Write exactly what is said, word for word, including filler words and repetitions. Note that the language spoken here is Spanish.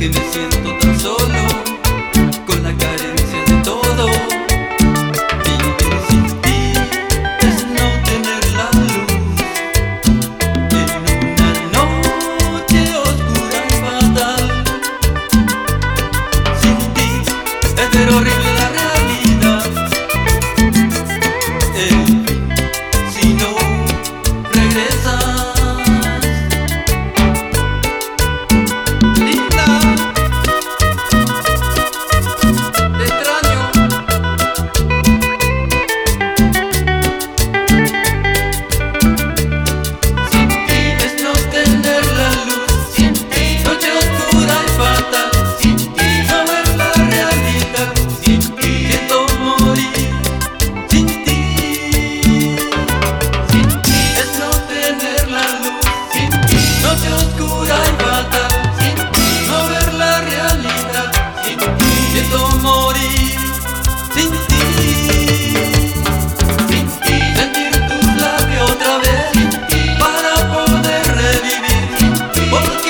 me siento tan solo, con la carencia de todo. Vivir sin ti es no tener la luz en una noche oscura y fatal. Sin ti es ver horrible la realidad. En fin, si no regresas, morir sin ti, sin ti, sentir tus labios otra vez, sin ti, para poder revivir, sin ti, porque